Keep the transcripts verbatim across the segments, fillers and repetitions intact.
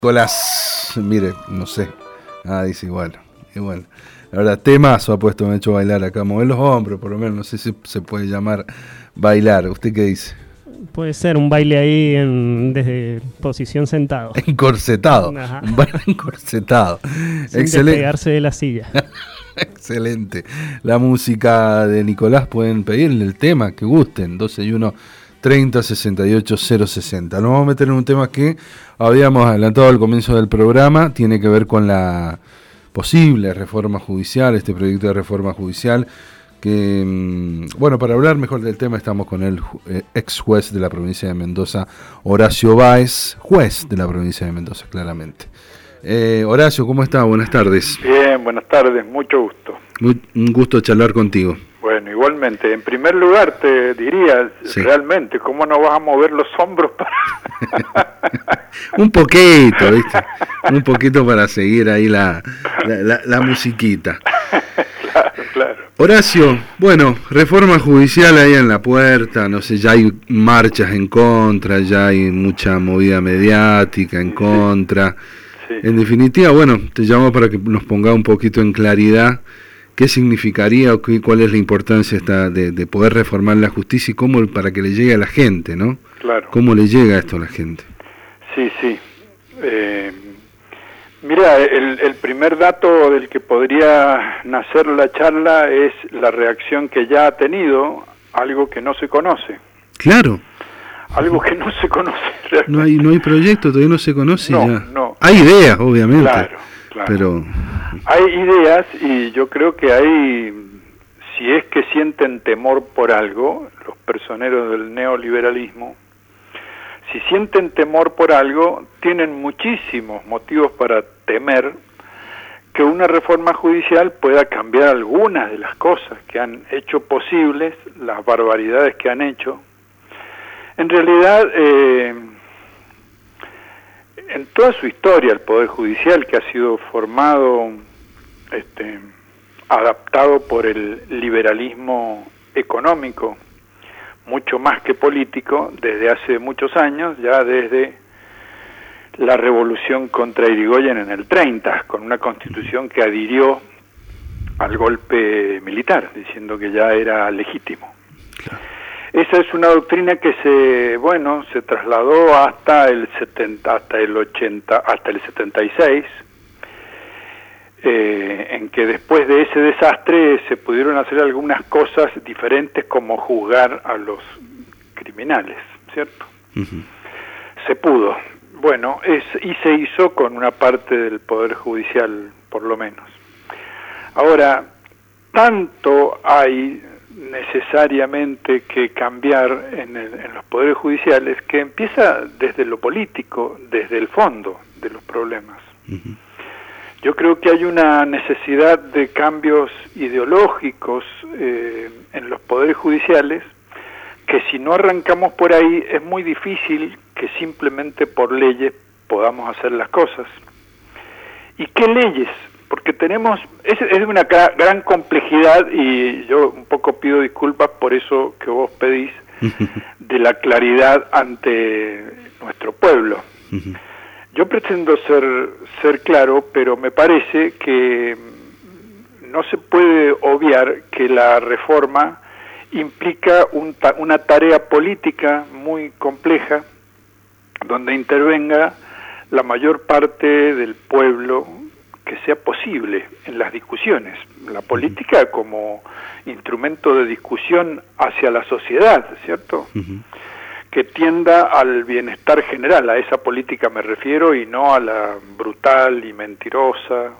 Nicolás, mire, no sé. Ah, dice igual, igual. La verdad, temazo ha puesto, me ha hecho bailar acá. Mover los hombros, por lo menos, no sé si se puede llamar bailar. ¿Usted qué dice? Puede ser un baile ahí en, desde posición sentado. Encorsetado. Ajá. Un baile encorsetado. Sin Excelente. despegarse de la silla. Excelente. La música de Nicolás, pueden pedirle el tema que gusten. doce y uno, treinta, sesenta y ocho, cero sesenta. Nos vamos a meter en un tema que habíamos adelantado al comienzo del programa. Tiene que ver con la posible reforma judicial, este proyecto de reforma judicial. Que, bueno, para hablar mejor del tema estamos con el eh, ex juez de la provincia de Mendoza, Horacio Báez, juez de la provincia de Mendoza, claramente. Eh, Horacio, ¿cómo está? Buenas tardes. Bien, buenas tardes, mucho gusto. Muy, un gusto charlar contigo. Bueno, igualmente, en primer lugar te diría, sí. Realmente, ¿cómo no vas a mover los hombros para...? Un poquito, ¿viste? Un poquito para seguir ahí la, la, la, la musiquita. Claro, claro. Horacio, bueno, reforma judicial ahí en la puerta, no sé, ya hay marchas en contra, ya hay mucha movida mediática en contra. Sí. En definitiva, bueno, te llamo para que nos ponga un poquito en claridad qué significaría o qué, cuál es la importancia esta de, de poder reformar la justicia y cómo para que le llegue a la gente, ¿no? Claro. ¿Cómo le llega esto a la gente? Sí, sí. Eh, mira, el, el primer dato del que podría nacer la charla es la reacción que ya ha tenido algo que no se conoce. Claro. Algo que no se conoce realmente. No hay, no hay proyecto, todavía no se conoce no, ya. No. Hay ideas, obviamente. Claro, claro. Pero... Hay ideas y yo creo que hay, si es que sienten temor por algo, los personeros del neoliberalismo, si sienten temor por algo, tienen muchísimos motivos para temer que una reforma judicial pueda cambiar algunas de las cosas que han hecho posibles, las barbaridades que han hecho. En realidad, eh, en toda su historia, el Poder Judicial, que ha sido formado, este, adaptado por el liberalismo económico, mucho más que político, desde hace muchos años, ya desde la revolución contra Irigoyen en el treinta, con una constitución que adhirió al golpe militar, diciendo que ya era legítimo. Claro. Esa es una doctrina que se, bueno, se trasladó hasta el setenta, hasta el ochenta, hasta el setenta y seis, eh, en que después de ese desastre se pudieron hacer algunas cosas diferentes, como juzgar a los criminales, ¿cierto? Uh-huh. Se pudo. Bueno, es, y se hizo con una parte del Poder Judicial, por lo menos. Ahora, tanto hay necesariamente que cambiar en, el, en los poderes judiciales, que empieza desde lo político, desde el fondo de los problemas. Uh-huh. Yo creo que hay una necesidad de cambios ideológicos eh, en los poderes judiciales, que si no arrancamos por ahí es muy difícil que simplemente por leyes podamos hacer las cosas. ¿Y qué leyes? Porque tenemos, es, es de una gran complejidad, y yo un poco pido disculpas por eso que vos pedís, de la claridad ante nuestro pueblo. Uh-huh. Yo pretendo ser, ser claro, pero me parece que no se puede obviar que la reforma implica un ta- una tarea política muy compleja, donde intervenga la mayor parte del pueblo que sea posible en las discusiones. La política como instrumento de discusión hacia la sociedad, ¿cierto? Uh-huh. Que tienda al bienestar general, a esa política me refiero, y no a la brutal y mentirosa,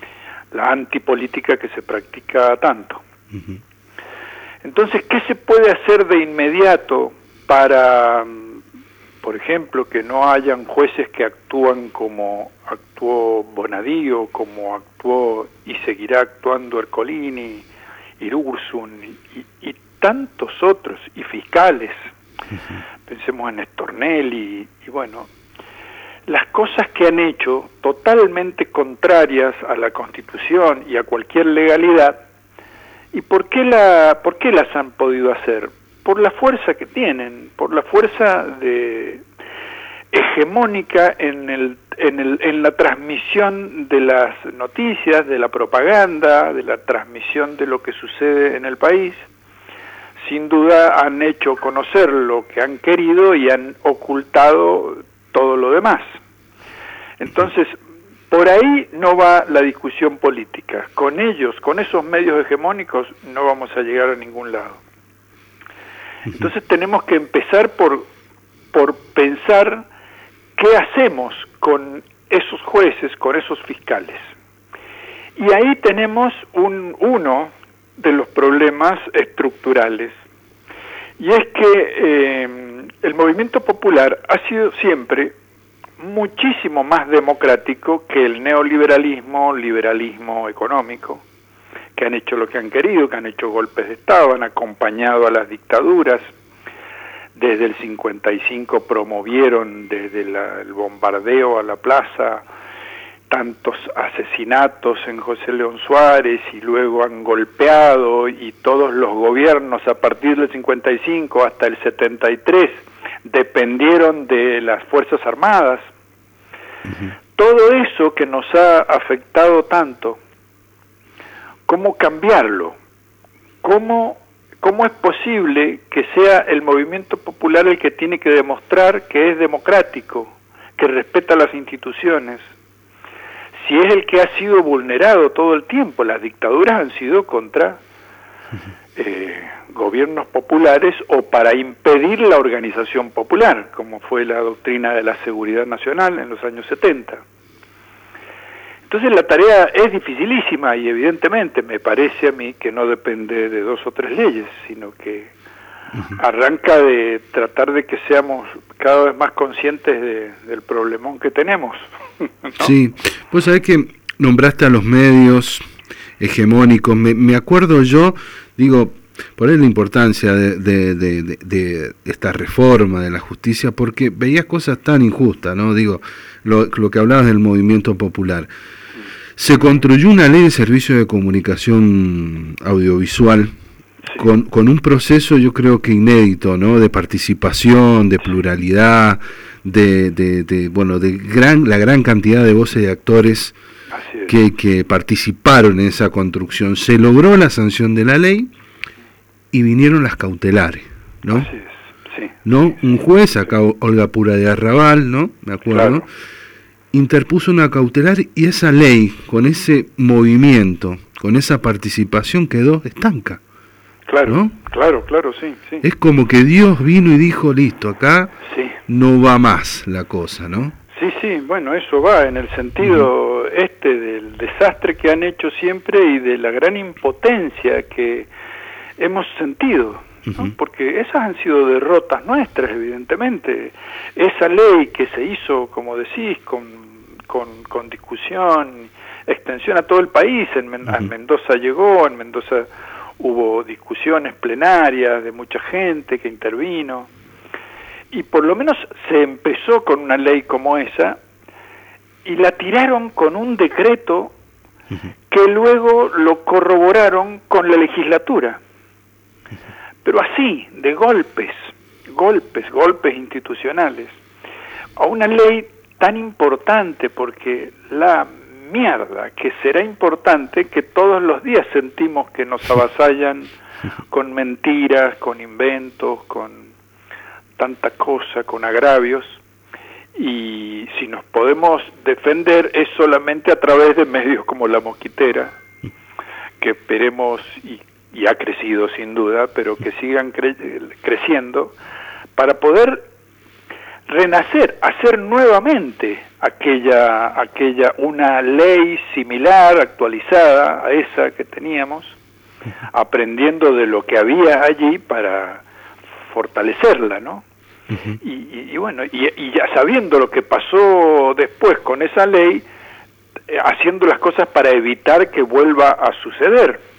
la antipolítica que se practica tanto. Uh-huh. Entonces, ¿qué se puede hacer de inmediato para, por ejemplo, que no hayan jueces que actúan como actuó Bonadío, como actuó y seguirá actuando Ercolini, Irursun y, y tantos otros, y fiscales? Uh-huh. Pensemos en Stornelli, y bueno, las cosas que han hecho totalmente contrarias a la Constitución y a cualquier legalidad. ¿Y por qué, la, por qué las han podido hacer? Por la fuerza que tienen, por la fuerza de... hegemónica en, el, en, el, en la transmisión de las noticias, de la propaganda, de la transmisión de lo que sucede en el país. Sin duda han hecho conocer lo que han querido y han ocultado todo lo demás. Entonces, por ahí no va la discusión política. Con ellos, con esos medios hegemónicos, no vamos a llegar a ningún lado. Entonces tenemos que empezar por, por pensar qué hacemos con esos jueces, con esos fiscales. Y ahí tenemos un, uno de los problemas estructurales. Y es que eh, el movimiento popular ha sido siempre muchísimo más democrático que el neoliberalismo, liberalismo económico, que han hecho lo que han querido, que han hecho golpes de Estado, han acompañado a las dictaduras. Desde el cincuenta y cinco promovieron desde la, el bombardeo a la plaza tantos asesinatos en José León Suárez, y luego han golpeado, y todos los gobiernos a partir del cincuenta y cinco hasta el setenta y tres dependieron de las Fuerzas Armadas. Uh-huh. Todo eso que nos ha afectado tanto, ¿cómo cambiarlo? ¿Cómo, cómo es posible que sea el movimiento popular el que tiene que demostrar que es democrático, que respeta las instituciones, si es el que ha sido vulnerado todo el tiempo? Las dictaduras han sido contra eh, gobiernos populares o para impedir la organización popular, como fue la doctrina de la seguridad nacional en los años setenta. Entonces la tarea es dificilísima y evidentemente me parece a mí que no depende de dos o tres leyes, sino que uh-huh. arranca de tratar de que seamos cada vez más conscientes de, del problemón que tenemos, ¿no? Sí, vos sabés que nombraste a los medios hegemónicos, me, me acuerdo yo, digo, por ahí la importancia de, de, de, de, de esta reforma de la justicia, porque veías cosas tan injustas, ¿no? Digo, lo, lo que hablabas del movimiento popular. Se construyó una ley de servicio de comunicación audiovisual, sí, con, con un proceso yo creo que inédito, ¿no? De participación, de pluralidad, de, de, de bueno, de gran la gran cantidad de voces de actores que, que participaron en esa construcción. Se logró la sanción de la ley y vinieron las cautelares, ¿no? Así es, sí. ¿No? Un juez, acá Olga Pura de Arrabal, ¿no? Me acuerdo. Claro. Interpuso una cautelar y esa ley, con ese movimiento, con esa participación, quedó estanca. Claro, ¿no? claro, claro, sí, sí. Es como que Dios vino y dijo, listo, acá sí. no va más la cosa, ¿no? Sí, sí, bueno, eso va en el sentido uh-huh. este del desastre que han hecho siempre y de la gran impotencia que hemos sentido, ¿no? Uh-huh. Porque esas han sido derrotas nuestras, evidentemente. Esa ley que se hizo, como decís, con, con, con discusión, extensión a todo el país, en, Men- uh-huh. en Mendoza llegó, en Mendoza hubo discusiones plenarias de mucha gente que intervino, y por lo menos se empezó con una ley como esa, y la tiraron con un decreto uh-huh. que luego lo corroboraron con la legislatura. Pero así, de golpes, golpes, golpes institucionales, a una ley tan importante, porque la mierda que será importante que todos los días sentimos que nos avasallan con mentiras, con inventos, con tanta cosa, con agravios, y si nos podemos defender es solamente a través de medios como La Mosquitera, que esperemos y y ha crecido sin duda, pero que sigan cre- creciendo, para poder renacer, hacer nuevamente aquella, aquella una ley similar, actualizada a esa que teníamos, aprendiendo de lo que había allí para fortalecerla, ¿no? Uh-huh. Y, y, y bueno, y, y ya sabiendo lo que pasó después con esa ley, eh, haciendo las cosas para evitar que vuelva a suceder.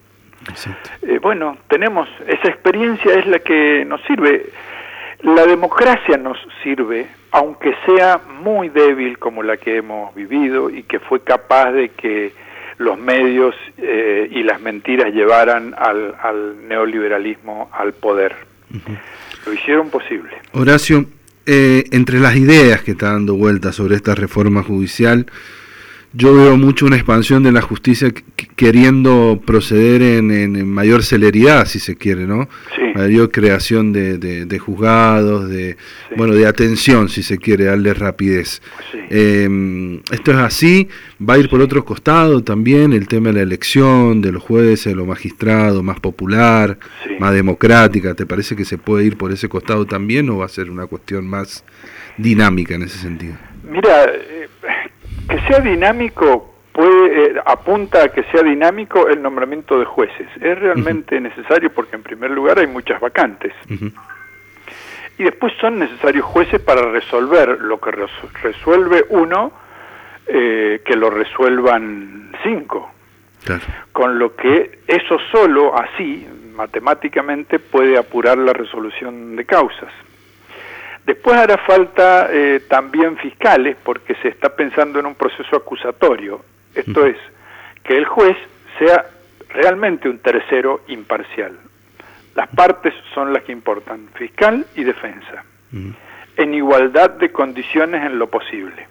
Eh, bueno, tenemos esa experiencia, es la que nos sirve. La democracia nos sirve, aunque sea muy débil como la que hemos vivido y que fue capaz de que los medios eh, y las mentiras llevaran al, al neoliberalismo al poder. Uh-huh. Lo hicieron posible. Horacio, eh, entre las ideas que está dando vuelta sobre esta reforma judicial, yo veo mucho una expansión de la justicia queriendo proceder en, en mayor celeridad, si se quiere, ¿no? Sí. Mayor creación de, de, de juzgados, de sí. bueno, de atención, si se quiere, darle rapidez. Sí. Eh, esto es así, va a ir por otro costado también el tema de la elección, de los jueces, de los magistrados, más popular, sí. más democrática. ¿Te parece que se puede ir por ese costado también o va a ser una cuestión más dinámica en ese sentido? Mira, eh, que sea dinámico puede eh, apunta a que sea dinámico el nombramiento de jueces. Es realmente uh-huh. necesario porque en primer lugar hay muchas vacantes. Uh-huh. Y después son necesarios jueces para resolver lo que res- resuelve uno, eh, que lo resuelvan cinco. Claro. Con lo que eso solo así, matemáticamente, puede apurar la resolución de causas. Después hará falta eh, también fiscales, porque se está pensando en un proceso acusatorio. Esto uh-huh. es, que el juez sea realmente un tercero imparcial. Las partes son las que importan, fiscal y defensa, uh-huh. en igualdad de condiciones en lo posible,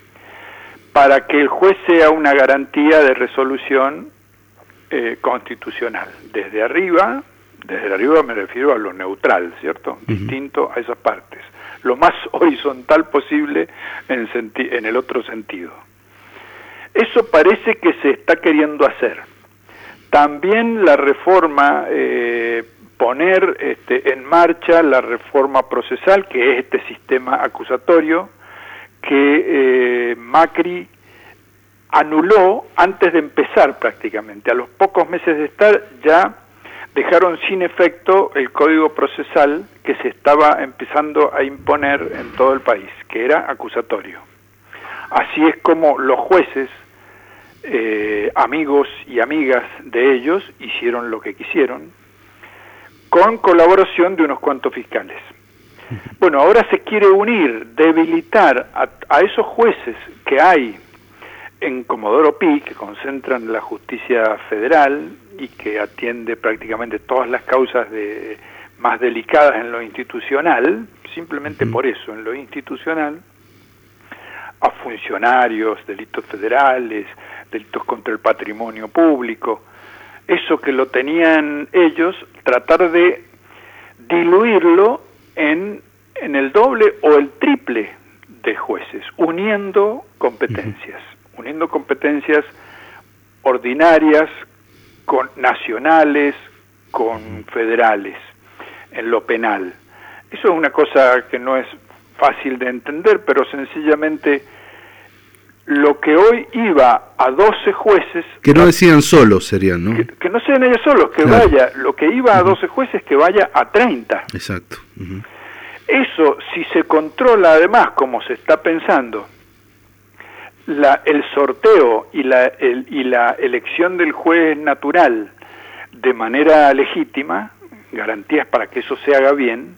para que el juez sea una garantía de resolución eh, constitucional. Desde arriba, desde arriba me refiero a lo neutral, ¿cierto? Uh-huh. Distinto a esas partes. Lo más horizontal posible en, senti- en el otro sentido. Eso parece que se está queriendo hacer. También la reforma, eh, poner este, en marcha la reforma procesal, que es este sistema acusatorio, que eh, Macri anuló antes de empezar prácticamente. A los pocos meses de estar ya dejaron sin efecto el código procesal que se estaba empezando a imponer en todo el país, que era acusatorio. Así es como los jueces, eh, amigos y amigas de ellos, hicieron lo que quisieron, con colaboración de unos cuantos fiscales. Bueno, ahora se quiere unir, debilitar a, a esos jueces que hay en Comodoro Pi, que concentran la justicia federal y que atiende prácticamente todas las causas de, más delicadas en lo institucional, simplemente uh-huh. por eso, en lo institucional, a funcionarios, delitos federales, delitos contra el patrimonio público, eso que lo tenían ellos, tratar de diluirlo en, en el doble o el triple de jueces, uniendo competencias. Uh-huh. uniendo competencias ordinarias con nacionales, con federales, en lo penal. Eso es una cosa que no es fácil de entender, pero sencillamente lo que hoy iba a doce jueces... Que no decían solos serían, ¿no? Que, que no sean ellos solos, que claro. vaya, lo que iba a doce jueces, que vaya a treinta. Exacto. Uh-huh. Eso, si se controla además, como se está pensando, La, el sorteo y la, el, y la elección del juez natural de manera legítima, garantías para que eso se haga bien,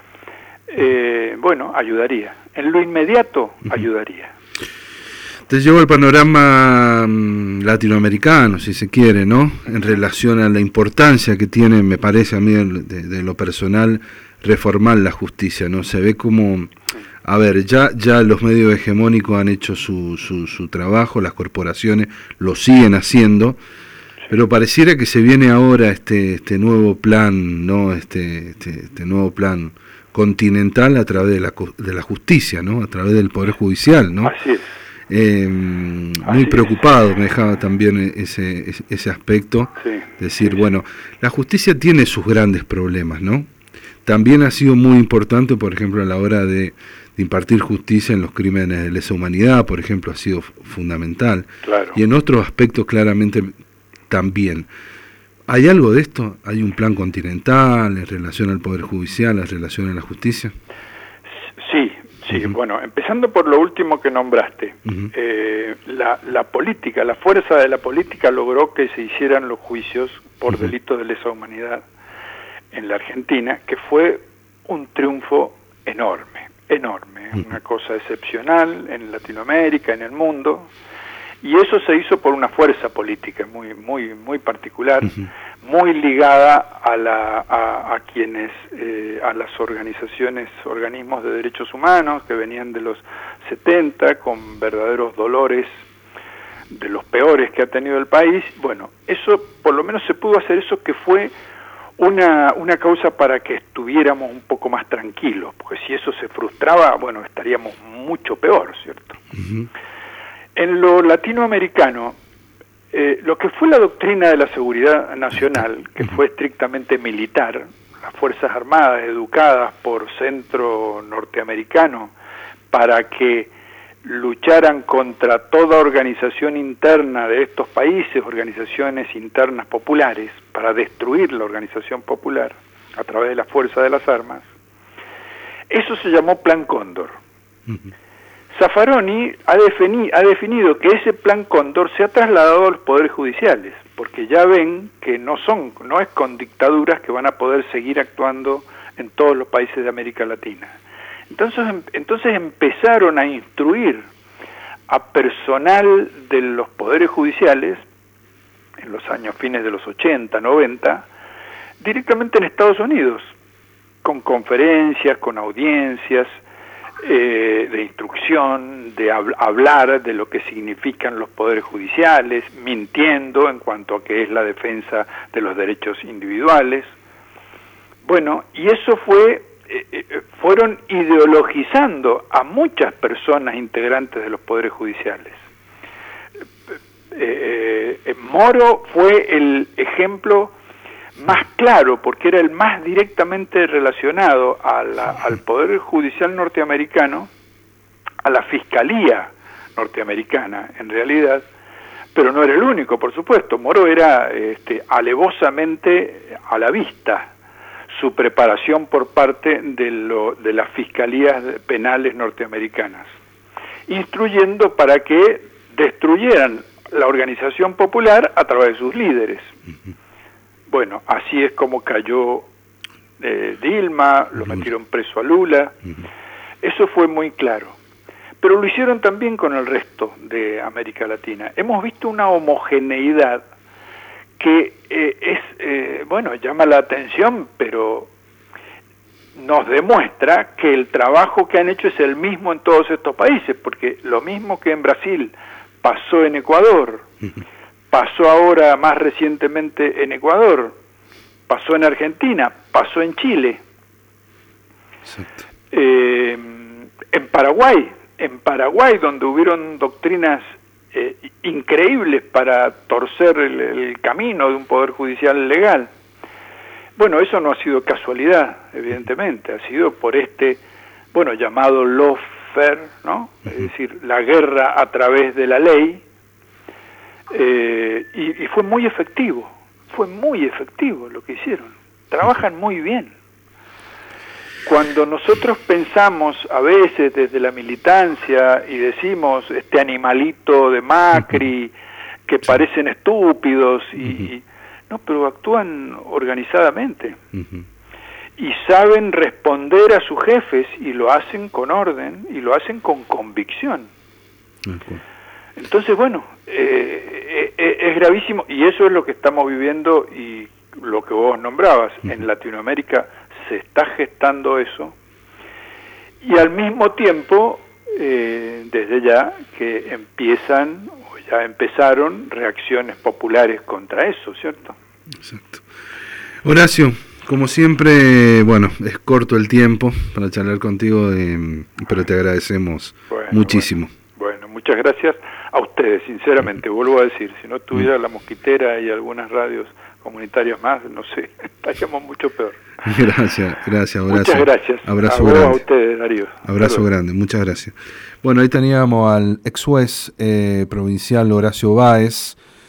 eh, bueno, ayudaría. En lo inmediato, uh-huh. ayudaría. Te llevo al panorama um, latinoamericano, si se quiere, ¿no? En relación a la importancia que tiene, me parece a mí, de, de lo personal, reformar la justicia, ¿no? Se ve como... A ver, ya ya los medios hegemónicos han hecho su, su, su trabajo, las corporaciones lo siguen haciendo, sí. pero pareciera que se viene ahora este este nuevo plan, no este este, este nuevo plan continental a través de la de la justicia, ¿no? A través del Poder Judicial, ¿no? Así es. Eh, muy Así preocupado es. Me dejaba también ese ese, ese aspecto, sí. decir, sí. bueno, la justicia tiene sus grandes problemas, ¿no? También ha sido muy importante, por ejemplo, a la hora de de impartir justicia en los crímenes de lesa humanidad, por ejemplo, ha sido fundamental. Claro. Y en otros aspectos claramente también. ¿Hay algo de esto? ¿Hay un plan continental en relación al Poder Judicial, en relación a la justicia? Sí, sí. Uh-huh. Bueno, empezando por lo último que nombraste. Uh-huh. Eh, la, la política, la fuerza de la política logró que se hicieran los juicios por uh-huh. delitos de lesa humanidad en la Argentina, que fue un triunfo enorme. enorme, una cosa excepcional en Latinoamérica, en el mundo, y eso se hizo por una fuerza política muy muy muy particular, uh-huh. muy ligada a, la, a, a quienes, eh, a las organizaciones, organismos de derechos humanos que venían de los setenta con verdaderos dolores de los peores que ha tenido el país. Bueno, eso, por lo menos se pudo hacer eso, que fue una, una causa para que estuviéramos un poco más tranquilos, porque si eso se frustraba, bueno, estaríamos mucho peor, ¿cierto? Uh-huh. En lo latinoamericano, eh, lo que fue la doctrina de la seguridad nacional, que fue estrictamente militar, las Fuerzas Armadas educadas por centro norteamericano para que lucharan contra toda organización interna de estos países, organizaciones internas populares, para destruir la organización popular a través de la fuerza de las armas. Eso se llamó Plan Cóndor. Uh-huh. Zaffaroni ha, defini- ha definido que ese Plan Cóndor se ha trasladado a los poderes judiciales, porque ya ven que no son, no es con dictaduras que van a poder seguir actuando en todos los países de América Latina. Entonces, entonces empezaron a instruir a personal de los poderes judiciales, en los años fines de los ochenta, noventa, directamente en Estados Unidos, con conferencias, con audiencias eh, de instrucción, de hab- hablar de lo que significan los poderes judiciales, mintiendo en cuanto a qué es la defensa de los derechos individuales. Bueno, y eso fue... fueron ideologizando a muchas personas integrantes de los poderes judiciales. Eh, eh, Moro fue el ejemplo más claro, porque era el más directamente relacionado a la, al Poder Judicial norteamericano, a la Fiscalía norteamericana, en realidad, pero no era el único, por supuesto. Moro era este, alevosamente a la vista su preparación por parte de, lo, de las fiscalías penales norteamericanas, instruyendo para que destruyeran la organización popular a través de sus líderes. Uh-huh. Bueno, así es como cayó eh, Dilma, lo uh-huh. metieron preso a Lula. Uh-huh. Eso fue muy claro. Pero lo hicieron también con el resto de América Latina. Hemos visto una homogeneidad que eh, es, eh, bueno, llama la atención, pero nos demuestra que el trabajo que han hecho es el mismo en todos estos países, porque lo mismo que en Brasil pasó en Ecuador, pasó ahora más recientemente en Ecuador, pasó en Argentina, pasó en Chile, eh, en Paraguay, en Paraguay donde hubieron doctrinas Eh, increíbles para torcer el, el camino de un poder judicial legal. Bueno, eso no ha sido casualidad, evidentemente, ha sido por este, bueno, llamado lawfare, ¿no? Es decir, la guerra a través de la ley, eh, y, y fue muy efectivo, fue muy efectivo lo que hicieron, trabajan muy bien. Cuando nosotros pensamos a veces desde la militancia y decimos este animalito de Macri, que parecen estúpidos, y, y no, pero actúan organizadamente y saben responder a sus jefes y lo hacen con orden y lo hacen con convicción. Entonces, bueno, eh, eh, es gravísimo, y eso es lo que estamos viviendo y lo que vos nombrabas. En Latinoamérica se está gestando eso, y al mismo tiempo, eh, desde ya, que empiezan, o ya empezaron, reacciones populares contra eso, ¿cierto? Exacto. Horacio, como siempre, bueno, es corto el tiempo para charlar contigo, eh, pero te agradecemos bueno, muchísimo. Bueno, bueno, muchas gracias a ustedes, sinceramente, vuelvo a decir, si no tuviera La Mosquitera y algunas radios comunitarias más, no sé, estaríamos mucho peor. Gracias, gracias, Horacio. Muchas gracias. Abrazo a grande. A ustedes, Darío. Abrazo grande, muchas gracias. Bueno, ahí teníamos al ex juez eh, provincial Horacio Báez,